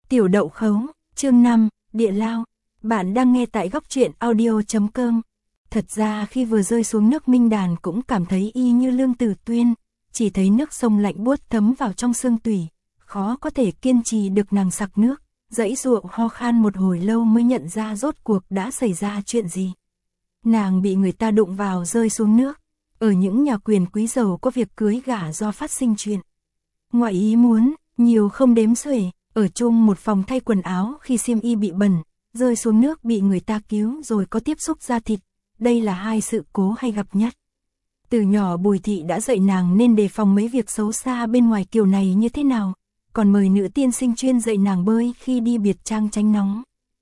Tiểu Đậu Khấu, chương 5, Địa Lao. Bạn đang nghe tại góc truyện audio.com. Thật ra khi vừa rơi xuống nước, Minh Đàn cũng cảm thấy y như Lương Tử Tuyên, chỉ thấy nước sông lạnh buốt thấm vào trong xương tủy, khó có thể kiên trì được. Nàng sặc nước, giãy giụa ho khan một hồi lâu mới nhận ra rốt cuộc đã xảy ra chuyện gì. Nàng bị người ta đụng vào rơi xuống nước. Ở những nhà quyền quý giàu có việc cưới gả do phát sinh chuyện ngoại ý muốn, nhiều không đếm xuể. Ở chung một phòng thay quần áo khi xiêm y bị bẩn, rơi xuống nước bị người ta cứu rồi có tiếp xúc da thịt, đây là hai sự cố hay gặp nhất. Từ nhỏ Bùi Thị đã dạy nàng nên đề phòng mấy việc xấu xa bên ngoài kiểu này như thế nào, còn mời nữ tiên sinh chuyên dạy nàng bơi khi đi biệt trang tránh nóng.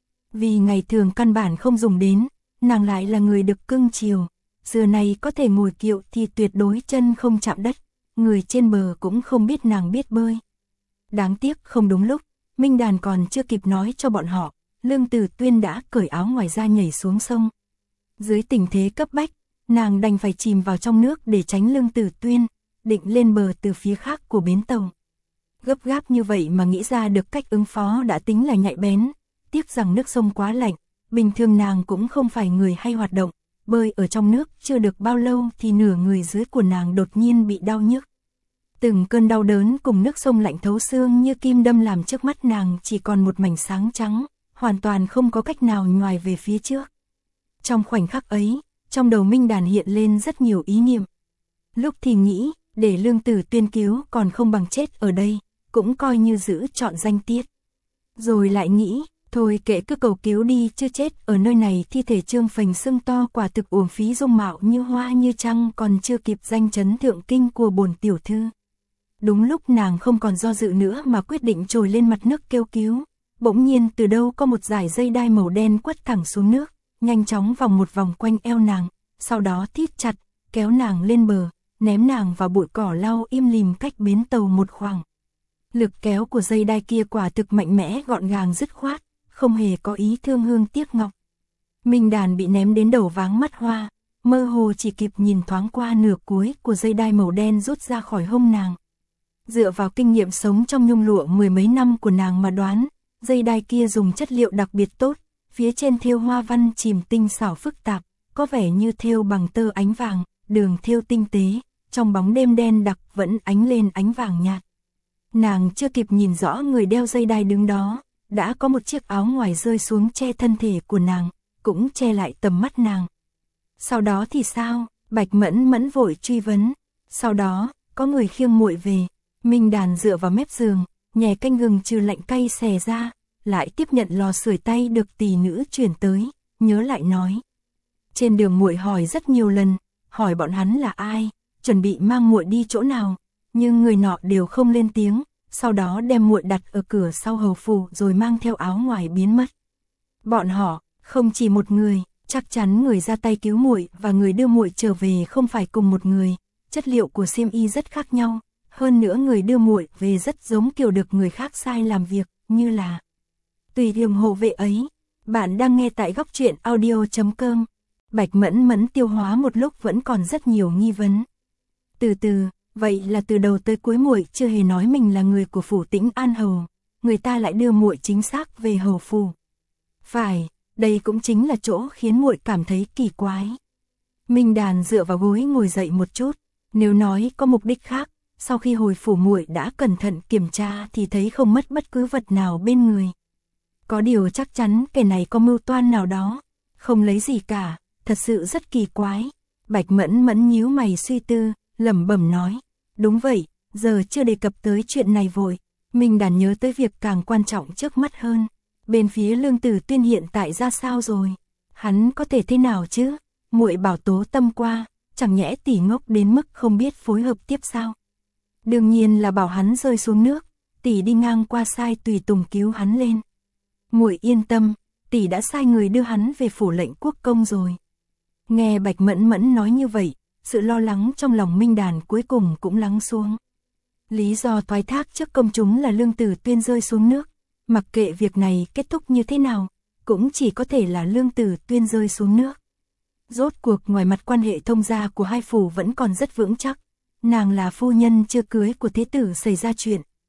Vì ngày thường căn bản không dùng đến, nàng lại là người được cưng chiều, xưa này có thể ngồi kiệu thì tuyệt đối chân không chạm đất, người trên bờ cũng không biết nàng biết bơi. Đáng tiếc không đúng lúc, Minh Đàn còn chưa kịp nói cho bọn họ, Lương Tử Tuyên đã cởi áo ngoài ra nhảy xuống sông. Dưới tình thế cấp bách, nàng đành phải chìm vào trong nước để tránh Lương Tử Tuyên, định lên bờ từ phía khác của bến tàu. Gấp gáp như vậy mà nghĩ ra được cách ứng phó đã tính là nhạy bén, tiếc rằng nước sông quá lạnh, bình thường nàng cũng không phải người hay hoạt động, bơi ở trong nước chưa được bao lâu thì nửa người dưới của nàng đột nhiên bị đau nhức. Từng cơn đau đớn cùng nước sông lạnh thấu xương như kim đâm làm trước mắt nàng chỉ còn một mảnh sáng trắng, hoàn toàn không có cách nào nhoài về phía trước. Trong khoảnh khắc ấy, trong đầu Minh Đàn hiện lên rất nhiều ý niệm. Lúc thì nghĩ, để Lương Tử Tuyên cứu còn không bằng chết ở đây, cũng coi như giữ trọn danh tiết. Rồi lại nghĩ, thôi kệ cứ cầu cứu đi chứ chết ở nơi này thi thể trương phình xương to quả thực uổng phí dung mạo như hoa như trăng còn chưa kịp danh chấn thượng kinh của bổn tiểu thư. Đúng lúc nàng không còn do dự nữa mà quyết định trồi lên mặt nước kêu cứu, bỗng nhiên từ đâu có một dải dây đai màu đen quất thẳng xuống nước, nhanh chóng vòng một vòng quanh eo nàng, sau đó thít chặt, kéo nàng lên bờ, ném nàng vào bụi cỏ lau im lìm cách bến tàu một khoảng. Lực kéo của dây đai kia quả thực mạnh mẽ gọn gàng dứt khoát, không hề có ý thương hương tiếc ngọc. Minh Đàn bị ném đến đầu váng mắt hoa, mơ hồ chỉ kịp nhìn thoáng qua nửa cuối của dây đai màu đen rút ra khỏi hông nàng. Dựa vào kinh nghiệm sống trong nhung lụa mười mấy năm của nàng mà đoán, dây đai kia dùng chất liệu đặc biệt tốt, phía trên thêu hoa văn chìm tinh xảo phức tạp, có vẻ như thêu bằng tơ ánh vàng, đường thêu tinh tế, trong bóng đêm đen đặc vẫn ánh lên ánh vàng nhạt. Nàng chưa kịp nhìn rõ người đeo dây đai đứng đó, đã có một chiếc áo ngoài rơi xuống che thân thể của nàng, cũng che lại tầm mắt nàng. Sau đó thì sao? Bạch Mẫn Mẫn vội truy vấn. Sau đó, có người khiêng muội về. Minh Đàn dựa vào mép giường, nhè canh gừng trừ lạnh cay xè ra, lại tiếp nhận lò sưởi tay được tỷ nữ chuyển tới, nhớ lại nói. Trên đường muội hỏi rất nhiều lần, hỏi bọn hắn là ai, chuẩn bị mang muội đi chỗ nào, nhưng người nọ đều không lên tiếng, sau đó đem muội đặt ở cửa sau hầu phủ rồi mang theo áo ngoài biến mất. Bọn họ, không chỉ một người, chắc chắn người ra tay cứu muội và người đưa muội trở về không phải cùng một người, chất liệu của xiêm y rất khác nhau. Hơn nữa người đưa muội về rất giống kiểu được người khác sai làm việc, như là Tùy Đường hộ vệ ấy. Bạn đang nghe tại góc truyện audio.com. Bạch Mẫn Mẫn tiêu hóa một lúc vẫn còn rất nhiều nghi vấn. Từ từ, vậy là từ đầu tới cuối muội chưa hề nói mình là người của phủ Tĩnh An Hầu, người ta lại đưa muội chính xác về hầu phủ. Phải, đây cũng chính là chỗ khiến muội cảm thấy kỳ quái. Minh Đàn dựa vào gối ngồi dậy một chút, nếu nói có mục đích khác, sau khi hồi phủ muội đã cẩn thận kiểm tra thì thấy không mất bất cứ vật nào bên người. Có điều chắc chắn kẻ này có mưu toan nào đó, không lấy gì cả, thật sự rất kỳ quái. Bạch Mẫn Mẫn nhíu mày suy tư, lẩm bẩm nói, đúng vậy, giờ chưa đề cập tới chuyện này vội, mình đàn nhớ tới việc càng quan trọng trước mắt hơn. Bên phía Lương Tử Tuyên hiện tại ra sao rồi? Hắn có thể thế nào chứ? Muội bảo tố tâm qua, chẳng nhẽ tỷ ngốc đến mức không biết phối hợp tiếp sao? Đương nhiên là bảo hắn rơi xuống nước, tỷ đi ngang qua sai tùy tùng cứu hắn lên. Muội yên tâm, tỷ đã sai người đưa hắn về phủ lệnh quốc công rồi. Nghe Bạch Mẫn Mẫn nói như vậy, sự lo lắng trong lòng Minh Đàn cuối cùng cũng lắng xuống. Lý do thoái thác trước công chúng là Lương Tử Tuyên rơi xuống nước, mặc kệ việc này kết thúc như thế nào, cũng chỉ có thể là Lương Tử Tuyên rơi xuống nước. Rốt cuộc ngoài mặt quan hệ thông gia của hai phủ vẫn còn rất vững chắc. Nàng là phu nhân chưa cưới của thế tử xảy ra chuyện,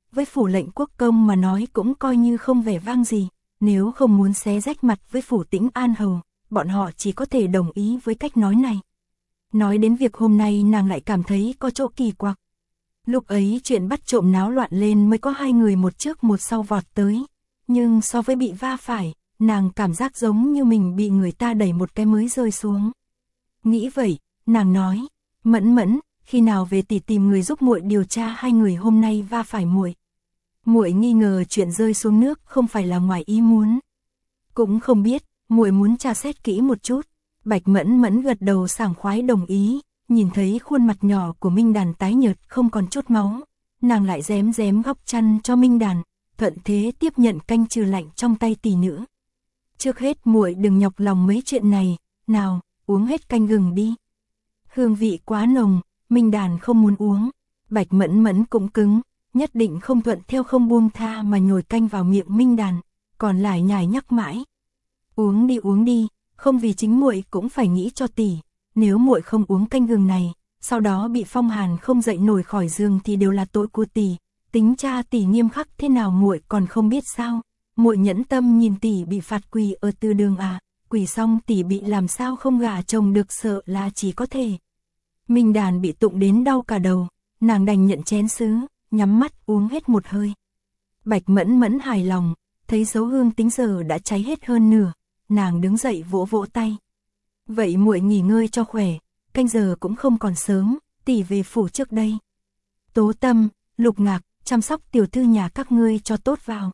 với phủ lệnh quốc công mà nói cũng coi như không vẻ vang gì, nếu không muốn xé rách mặt với phủ Tĩnh An Hầu, bọn họ chỉ có thể đồng ý với cách nói này. Nói đến việc hôm nay nàng lại cảm thấy có chỗ kỳ quặc. Lúc ấy chuyện bắt trộm náo loạn lên mới có hai người một trước một sau vọt tới, nhưng so với bị va phải, nàng cảm giác giống như mình bị người ta đẩy một cái mới rơi xuống. Nghĩ vậy, nàng nói, Mẫn Mẫn, khi nào về tỷ tìm người giúp muội điều tra hai người hôm nay va phải muội. Muội nghi ngờ chuyện rơi xuống nước không phải là ngoài ý muốn. Cũng không biết, muội muốn tra xét kỹ một chút. Bạch Mẫn Mẫn gật đầu sảng khoái đồng ý, nhìn thấy khuôn mặt nhỏ của Minh Đàn tái nhợt không còn chút máu, nàng lại rém rém góc chăn cho Minh Đàn, thuận thế tiếp nhận canh trừ lạnh trong tay tỷ nữ. Trước hết muội đừng nhọc lòng mấy chuyện này, nào, uống hết canh gừng đi. Hương vị quá nồng, Minh Đàn không muốn uống, Bạch Mẫn Mẫn cũng cứng, nhất định không thuận theo không buông tha mà nhồi canh vào miệng Minh Đàn, còn lại nhải nhắc mãi. Uống đi, không vì chính muội cũng phải nghĩ cho tỷ, nếu muội không uống canh gừng này, sau đó bị phong hàn không dậy nổi khỏi giường thì đều là tội của tỷ, tính cha tỷ nghiêm khắc thế nào muội còn không biết sao. Muội nhẫn tâm nhìn tỷ bị phạt quỳ ở từ đường à, quỳ xong tỷ bị làm sao không gả chồng được, sợ là chỉ có thể. Minh Đàn bị tụng đến đau cả đầu, nàng đành nhận chén sứ, nhắm mắt uống hết một hơi. Bạch Mẫn Mẫn hài lòng, thấy dấu hương tính giờ đã cháy hết hơn nửa, nàng đứng dậy vỗ vỗ tay. Vậy muội nghỉ ngơi cho khỏe, canh giờ cũng không còn sớm, tỷ về phủ trước đây. Tố Tâm, Lục Ngạc, chăm sóc tiểu thư nhà các ngươi cho tốt vào.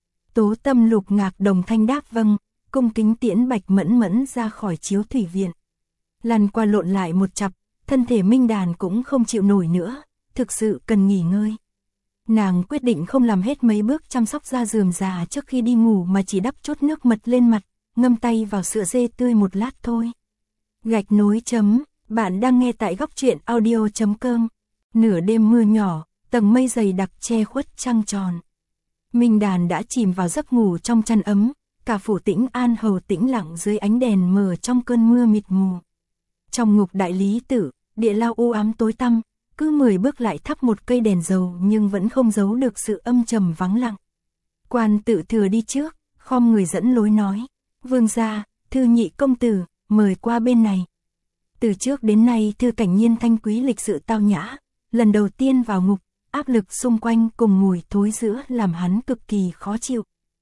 Tố Tâm Lục Ngạc đồng thanh đáp vâng, cung kính tiễn Bạch Mẫn Mẫn ra khỏi chiếu thủy viện. Lăn qua lộn lại một chặp, thân thể Minh Đàn cũng không chịu nổi nữa, thực sự cần nghỉ ngơi. Nàng quyết định không làm hết mấy bước chăm sóc da rườm rà trước khi đi ngủ mà chỉ đắp chút nước mật lên mặt, ngâm tay vào sữa dê tươi một lát thôi. Gạch nối chấm, bạn đang nghe tại góc truyện audio.com. Nửa đêm mưa nhỏ, tầng mây dày đặc che khuất trăng tròn. Minh Đàn đã chìm vào giấc ngủ trong chăn ấm, cả phủ Tĩnh An Hầu tĩnh lặng dưới ánh đèn mờ trong cơn mưa mịt mù. Trong ngục đại lý tử, địa lao u ám tối tăm, cứ 10 bước lại thắp một cây đèn dầu nhưng vẫn không giấu được sự âm trầm vắng lặng. Quan Tự Thừa đi trước, khom người dẫn lối nói, vương gia, Thư nhị công tử, mời qua bên này. Từ trước đến nay Thư Cảnh Nhiên thanh quý lịch sự tao nhã, lần đầu tiên vào ngục, áp lực xung quanh cùng mùi thối rữa làm hắn cực kỳ khó chịu.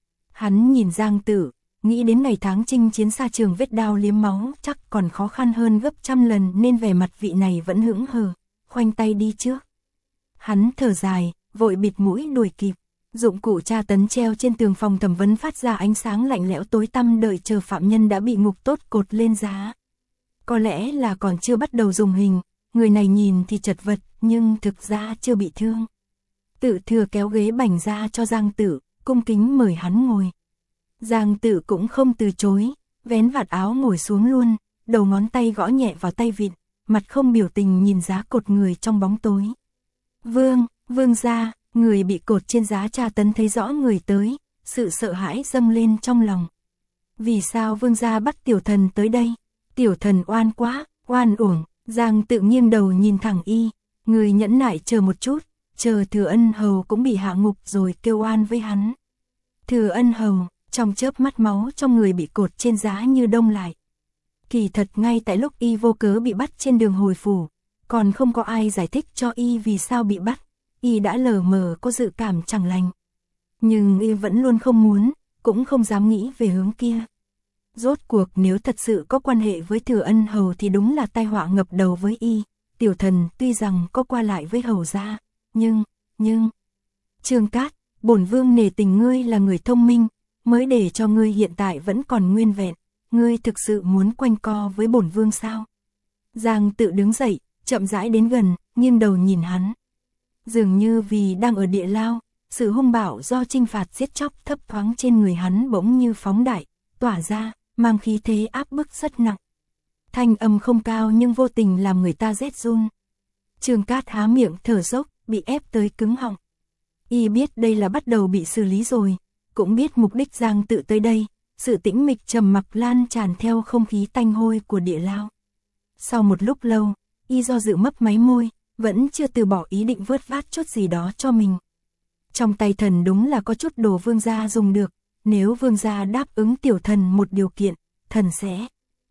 Hắn nhìn Giang Tử, nghĩ đến ngày tháng chinh chiến xa trường vết đao liếm máu chắc còn khó khăn hơn gấp trăm lần nên vẻ mặt vị này vẫn hững hờ, khoanh tay đi trước. Hắn thở dài, vội bịt mũi đuổi kịp. Dụng cụ tra tấn treo trên tường phòng thẩm vấn phát ra ánh sáng lạnh lẽo tối tăm đợi chờ phạm nhân đã bị ngục tốt cột lên giá. Có lẽ là còn chưa bắt đầu dùng hình, người này nhìn thì chật vật nhưng thực ra chưa bị thương. Tự Thừa kéo ghế bành ra cho Giang Tử, cung kính mời hắn ngồi. Giang Tử cũng không từ chối, vén vạt áo ngồi xuống luôn, đầu ngón tay gõ nhẹ vào tay vịn, mặt không biểu tình nhìn giá cột người trong bóng tối. Vương gia, người bị cột trên giá tra tấn thấy rõ người tới, sự sợ hãi dâng lên trong lòng. Vì sao vương gia bắt tiểu thần tới đây? Tiểu thần oan quá, oan uổng. Giang Tự nghiêng đầu nhìn thẳng y, người nhẫn nại chờ một chút, chờ Thừa Ân Hầu cũng bị hạ ngục rồi kêu oan với hắn. Thừa Ân Hầu, trong chớp mắt máu trong người bị cột trên giá như đông lại. Kỳ thật ngay tại lúc y vô cớ bị bắt trên đường hồi phủ, còn không có ai giải thích cho y vì sao bị bắt, y đã lờ mờ có dự cảm chẳng lành. Nhưng y vẫn luôn không muốn, cũng không dám nghĩ về hướng kia. Rốt cuộc nếu thật sự có quan hệ với Thừa Ân Hầu thì đúng là tai họa ngập đầu với y. Tiểu thần tuy rằng có qua lại với hầu gia, nhưng... Trương Cát, bổn vương nể tình ngươi là người thông minh, mới để cho ngươi hiện tại vẫn còn nguyên vẹn. Ngươi thực sự muốn quanh co với bổn vương sao? Giang Tự đứng dậy, chậm rãi đến gần, nghiêng đầu nhìn hắn. Dường như vì đang ở địa lao, sự hung bạo do trinh phạt giết chóc thấp thoáng trên người hắn bỗng như phóng đại, tỏa ra, mang khí thế áp bức rất nặng. Thanh âm không cao nhưng vô tình làm người ta rét run. Trương Cát há miệng thở dốc, bị ép tới cứng họng. Y biết đây là bắt đầu bị xử lý rồi, cũng biết mục đích Giang Tự tới đây, sự tĩnh mịch trầm mặc lan tràn theo không khí tanh hôi của địa lao. Sau một lúc lâu, y do dự mấp máy môi, vẫn chưa từ bỏ ý định vớt vát chút gì đó cho mình. Trong tay thần đúng là có chút đồ vương gia dùng được, nếu vương gia đáp ứng tiểu thần một điều kiện, thần sẽ...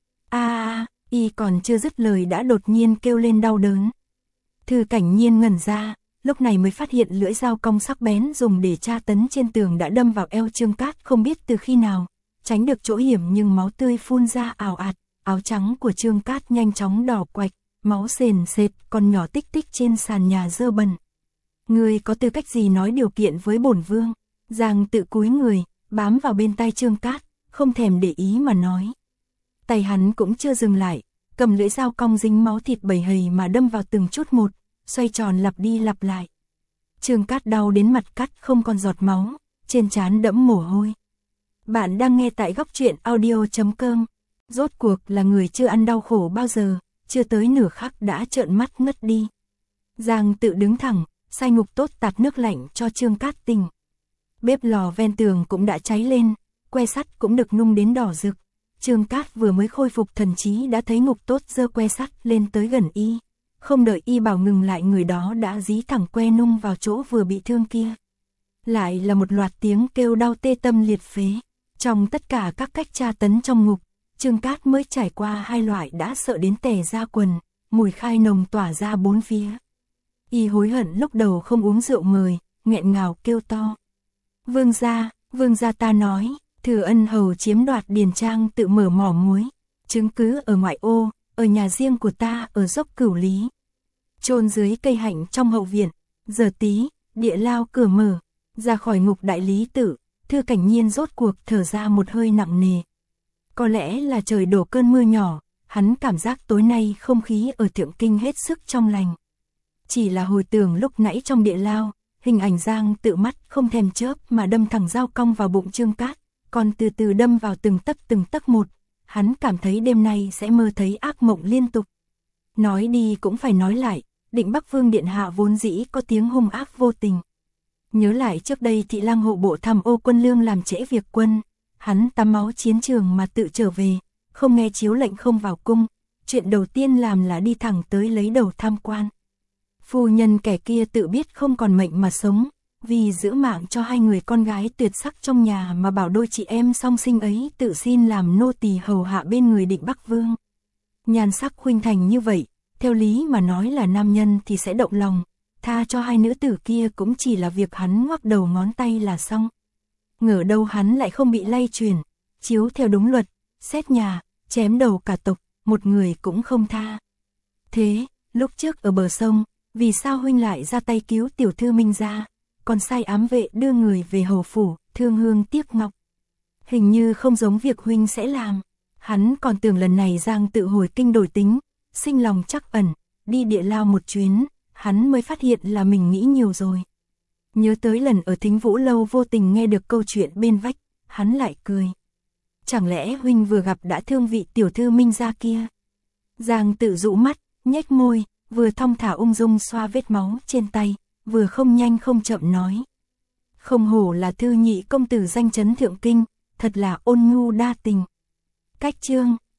Y còn chưa dứt lời đã đột nhiên kêu lên đau đớn. Thư Cảnh Nhiên ngẩn ra, lúc này mới phát hiện lưỡi dao cong sắc bén dùng để tra tấn trên tường đã đâm vào eo Trương Cát không biết từ khi nào, tránh được chỗ hiểm nhưng máu tươi phun ra ào ạt, áo trắng của Trương Cát nhanh chóng đỏ quạch, máu sền sệt còn nhỏ tích tích trên sàn nhà dơ bẩn. Ngươi có tư cách gì nói điều kiện với bổn vương? Giang Tự cúi người, bám vào bên tai Trương Cát, không thèm để ý mà nói. Tay hắn cũng chưa dừng lại, cầm lưỡi dao cong dính máu thịt bầy hầy mà đâm vào từng chút một, xoay tròn lặp đi lặp lại. Trương Cát đau đến mặt cắt không còn giọt máu, trên trán đẫm mồ hôi. Bạn đang nghe tại góc truyện audio.com. Rốt cuộc là người chưa ăn đau khổ bao giờ, chưa tới nửa khắc đã trợn mắt ngất đi. Giang Tự đứng thẳng, sai Ngục Tốt tạt nước lạnh cho Trương Cát tỉnh. Bếp lò ven tường cũng đã cháy lên, que sắt cũng được nung đến đỏ rực. Trương Cát vừa mới khôi phục thần trí đã thấy Ngục Tốt giơ que sắt lên tới gần y. Không đợi y bảo ngừng lại, người đó đã dí thẳng que nung vào chỗ vừa bị thương kia. Lại là một loạt tiếng kêu đau tê tâm liệt phế. Trong tất cả các cách tra tấn trong ngục, Trương Cát mới trải qua hai loại đã sợ đến tè da quần, mùi khai nồng tỏa ra bốn phía. Y hối hận lúc đầu không uống rượu mời, nghẹn ngào kêu to. Vương gia ta nói, Thừa Ân hầu chiếm đoạt điền trang tự mở mỏ muối, chứng cứ ở ngoại ô, ở nhà riêng của ta ở dốc Cửu Lý. Chôn dưới cây hạnh trong hậu viện, giờ tí, địa lao cửa mở, ra khỏi ngục đại lý tự, Thư Cảnh Nhiên rốt cuộc thở ra một hơi nặng nề. Có lẽ là trời đổ cơn mưa nhỏ, hắn cảm giác tối nay không khí ở Thượng Kinh hết sức trong lành. Chỉ là hồi tưởng lúc nãy trong địa lao, hình ảnh Giang Tự mắt không thèm chớp mà đâm thẳng dao cong vào bụng Trương Cát, còn từ từ đâm vào từng tấc một, hắn cảm thấy đêm nay sẽ mơ thấy ác mộng liên tục. Nói đi cũng phải nói lại, Định Bắc Vương điện hạ vốn dĩ có tiếng hung ác vô tình. Nhớ lại trước đây Thị Lang hộ bộ tham ô quân lương làm trễ việc quân, hắn tắm máu chiến trường mà tự trở về, không nghe chiếu lệnh không vào cung, chuyện đầu tiên làm là đi thẳng tới lấy đầu tham quan. Phu nhân kẻ kia tự biết không còn mệnh mà sống, vì giữ mạng cho hai người con gái tuyệt sắc trong nhà mà bảo đôi chị em song sinh ấy tự xin làm nô tỳ hầu hạ bên người Định Bắc Vương. Nhan sắc khuynh thành như vậy, theo lý mà nói là nam nhân thì sẽ động lòng, tha cho hai nữ tử kia cũng chỉ là việc hắn ngoắc đầu ngón tay là xong. Ngờ đâu hắn lại không bị lay truyền, chiếu theo đúng luật, xét nhà, chém đầu cả tộc, một người cũng không tha. Thế, lúc trước ở bờ sông, vì sao huynh lại ra tay cứu tiểu thư Minh gia, còn sai ám vệ đưa người về hầu phủ, thương hương tiếc ngọc? Hình như không giống việc huynh sẽ làm. Hắn còn tưởng lần này Giang Tự hồi kinh đổi tính, sinh lòng trắc ẩn, đi địa lao một chuyến, hắn mới phát hiện là mình nghĩ nhiều rồi. Nhớ tới lần ở Thính Vũ Lâu vô tình nghe được câu chuyện bên vách, hắn lại cười. Chẳng lẽ huynh vừa gặp đã thương vị tiểu thư Minh gia kia? Giang Tự dụ mắt, nhếch môi, vừa thong thả ung dung xoa vết máu trên tay, vừa không nhanh không chậm nói. Không hổ là thư nhị công tử danh chấn Thượng Kinh, thật là ôn nhu đa tình. Cách chương